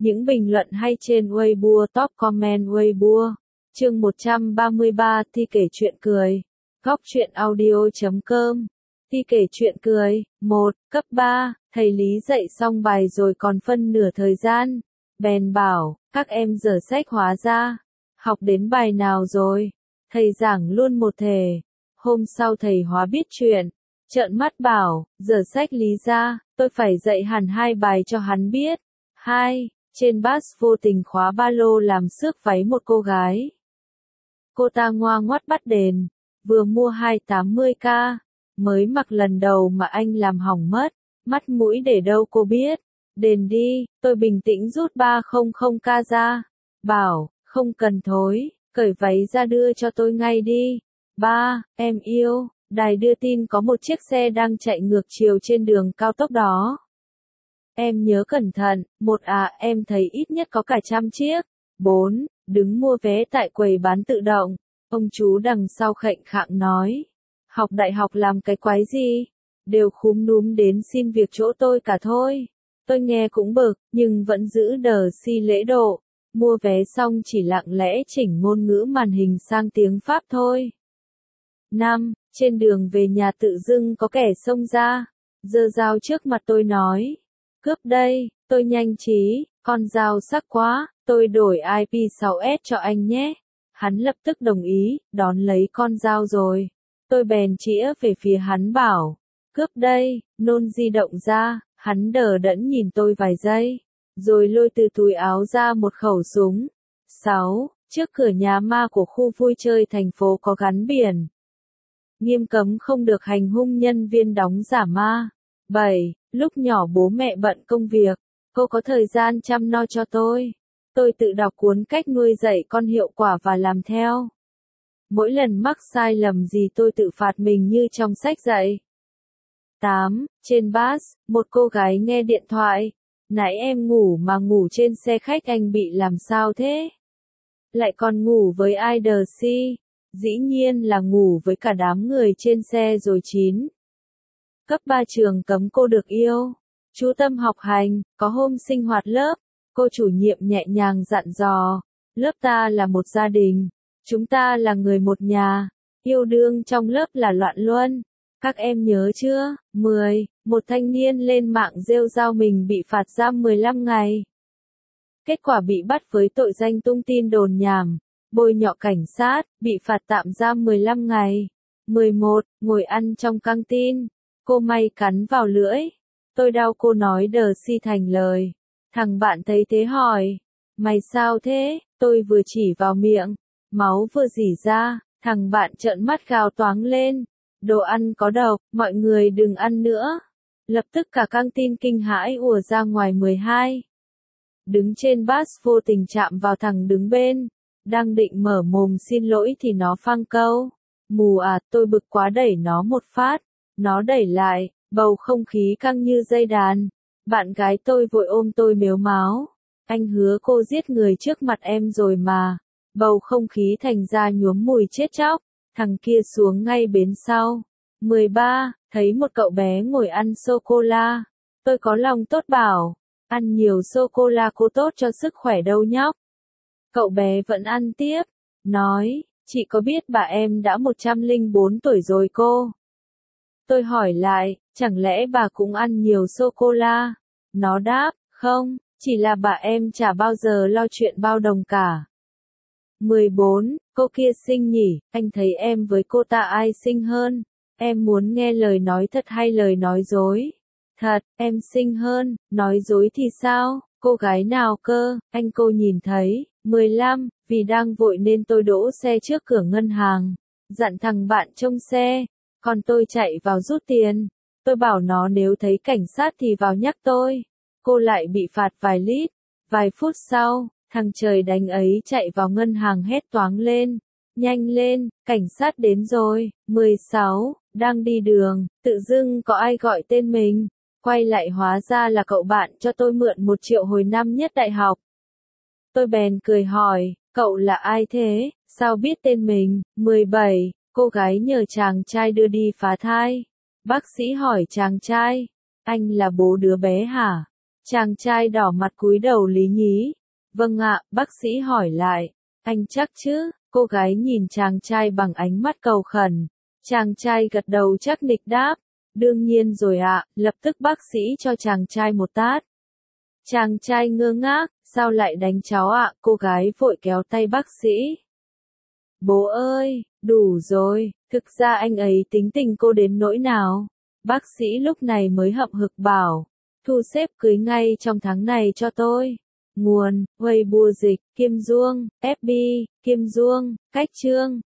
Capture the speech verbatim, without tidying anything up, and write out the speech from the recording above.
Những bình luận hay trên Weibo, top comment Weibo. Chương một trăm ba mươi ba, Thi kể chuyện cười. Góc truyện audio chấm com. Thi kể chuyện cười. một. Cấp ba, thầy Lý dạy xong bài rồi còn phân nửa thời gian. Bèn bảo, các em dở sách hóa ra. Học đến bài nào rồi? Thầy giảng luôn một thể. Hôm sau thầy hóa biết chuyện. Trợn mắt bảo, dở sách Lý ra, tôi phải dạy hẳn hai bài cho hắn biết. hai. Trên bus vô tình khóa ba lô làm xước váy một cô gái. Cô ta ngoa ngoắt bắt đền, vừa mua hai trăm tám mươi k, mới mặc lần đầu mà anh làm hỏng mất, mắt mũi để đâu cô biết. Đền đi, tôi bình tĩnh rút ba trăm k ra, bảo, không cần thối, cởi váy ra đưa cho tôi ngay đi. ba. Em yêu, đài đưa tin có một chiếc xe đang chạy ngược chiều trên đường cao tốc đó. Em nhớ cẩn thận. Một à, em thấy ít nhất có cả trăm chiếc. bốn. Đứng mua vé tại quầy bán tự động. Ông chú đằng sau khệnh khạng nói. Học đại học làm cái quái gì? Đều khúm núm đến xin việc chỗ tôi cả thôi. Tôi nghe cũng bực, nhưng vẫn giữ đờ si lễ độ. Mua vé xong chỉ lặng lẽ chỉnh ngôn ngữ màn hình sang tiếng Pháp thôi. năm. Trên đường về nhà tự dưng có kẻ xông ra. Giơ dao trước mặt tôi nói. Cướp đây, tôi nhanh trí, con dao sắc quá, tôi đổi I P sáu S cho anh nhé. Hắn lập tức đồng ý, đón lấy con dao rồi. Tôi bèn chĩa về phía hắn bảo, cướp đây, nôn di động ra, hắn đờ đẫn nhìn tôi vài giây, rồi lôi từ túi áo ra một khẩu súng. sáu. Trước cửa nhà ma của khu vui chơi thành phố có gắn biển. Nghiêm cấm không được hành hung nhân viên đóng giả ma. bảy. Lúc nhỏ bố mẹ bận công việc, cô có thời gian chăm no cho tôi. Tôi tự đọc cuốn Cách nuôi dạy con hiệu quả và làm theo. Mỗi lần mắc sai lầm gì tôi tự phạt mình như trong sách dạy. tám. Trên bus, một cô gái nghe điện thoại. Nãy em ngủ mà ngủ trên xe khách, anh bị làm sao thế? Lại còn ngủ với ai đờ si? Dĩ nhiên là ngủ với cả đám người trên xe rồi. chín. Cấp ba trường cấm cô được yêu. Chú tâm học hành, có hôm sinh hoạt lớp, cô chủ nhiệm nhẹ nhàng dặn dò, lớp ta là một gia đình, chúng ta là người một nhà, yêu đương trong lớp là loạn luân, các em nhớ chưa? mười. Một thanh niên lên mạng rêu rao mình bị phạt giam mười lăm ngày. Kết quả bị bắt với tội danh tung tin đồn nhảm, bôi nhọ cảnh sát, bị phạt tạm giam mười lăm ngày. mười một. Ngồi ăn trong căng tin. Cô may cắn vào lưỡi. Tôi đau, cô nói đờ si thành lời. Thằng bạn thấy thế hỏi. Mày sao thế? Tôi vừa chỉ vào miệng. Máu vừa rỉ ra. Thằng bạn trợn mắt gào toáng lên. Đồ ăn có độc, mọi người đừng ăn nữa. Lập tức cả căng tin kinh hãi ùa ra ngoài. mười hai. Đứng trên bus vô tình chạm vào thằng đứng bên. Đang định mở mồm xin lỗi thì nó phang câu. Mù à, tôi bực quá đẩy nó một phát. Nó đẩy lại, bầu không khí căng như dây đàn. Bạn gái tôi vội ôm tôi mếu máo. Anh hứa cô giết người trước mặt em rồi mà. Bầu không khí thành ra nhuốm mùi chết chóc. Thằng kia xuống ngay bến sau. mười ba. Thấy một cậu bé ngồi ăn sô-cô-la. Tôi có lòng tốt bảo. Ăn nhiều sô-cô-la cô tốt cho sức khỏe đâu nhóc. Cậu bé vẫn ăn tiếp. Nói, chị có biết bà em đã một trăm lẻ bốn tuổi rồi cô? Tôi hỏi lại, chẳng lẽ bà cũng ăn nhiều sô-cô-la? Nó đáp, không, chỉ là bà em chả bao giờ lo chuyện bao đồng cả. mười bốn. Cô kia xinh nhỉ, anh thấy em với cô ta ai xinh hơn? Em muốn nghe lời nói thật hay lời nói dối? Thật, em xinh hơn, nói dối thì sao? Cô gái nào cơ, anh cô nhìn thấy. mười lăm. Vì đang vội nên tôi đỗ xe trước cửa ngân hàng. Dặn thằng bạn trông xe. Còn tôi chạy vào rút tiền. Tôi bảo nó nếu thấy cảnh sát thì vào nhắc tôi. Cô lại bị phạt vài lít. Vài phút sau, thằng trời đánh ấy chạy vào ngân hàng hét toáng lên. Nhanh lên, cảnh sát đến rồi. mười sáu. Đang đi đường, tự dưng có ai gọi tên mình. Quay lại hóa ra là cậu bạn cho tôi mượn một triệu hồi năm nhất đại học. Tôi bèn cười hỏi, cậu là ai thế, sao biết tên mình? mười bảy. Cô gái nhờ chàng trai đưa đi phá thai. Bác sĩ hỏi chàng trai, anh là bố đứa bé hả? Chàng trai đỏ mặt cúi đầu lý nhí. Vâng ạ, bác sĩ hỏi lại. Anh chắc chứ? Cô gái nhìn chàng trai bằng ánh mắt cầu khẩn. Chàng trai gật đầu chắc nịch đáp. Đương nhiên rồi ạ, lập tức bác sĩ cho chàng trai một tát. Chàng trai ngơ ngác, sao lại đánh cháu ạ? Cô gái vội kéo tay bác sĩ. Bố ơi, đủ rồi, thực ra anh ấy tính tình cô đến nỗi nào? Bác sĩ lúc này mới hậm hực bảo. Thu xếp cưới ngay trong tháng này cho tôi. Nguồn, Weibo dịch, Kim Duong, ép bê, Kim Duong, Cách Chương.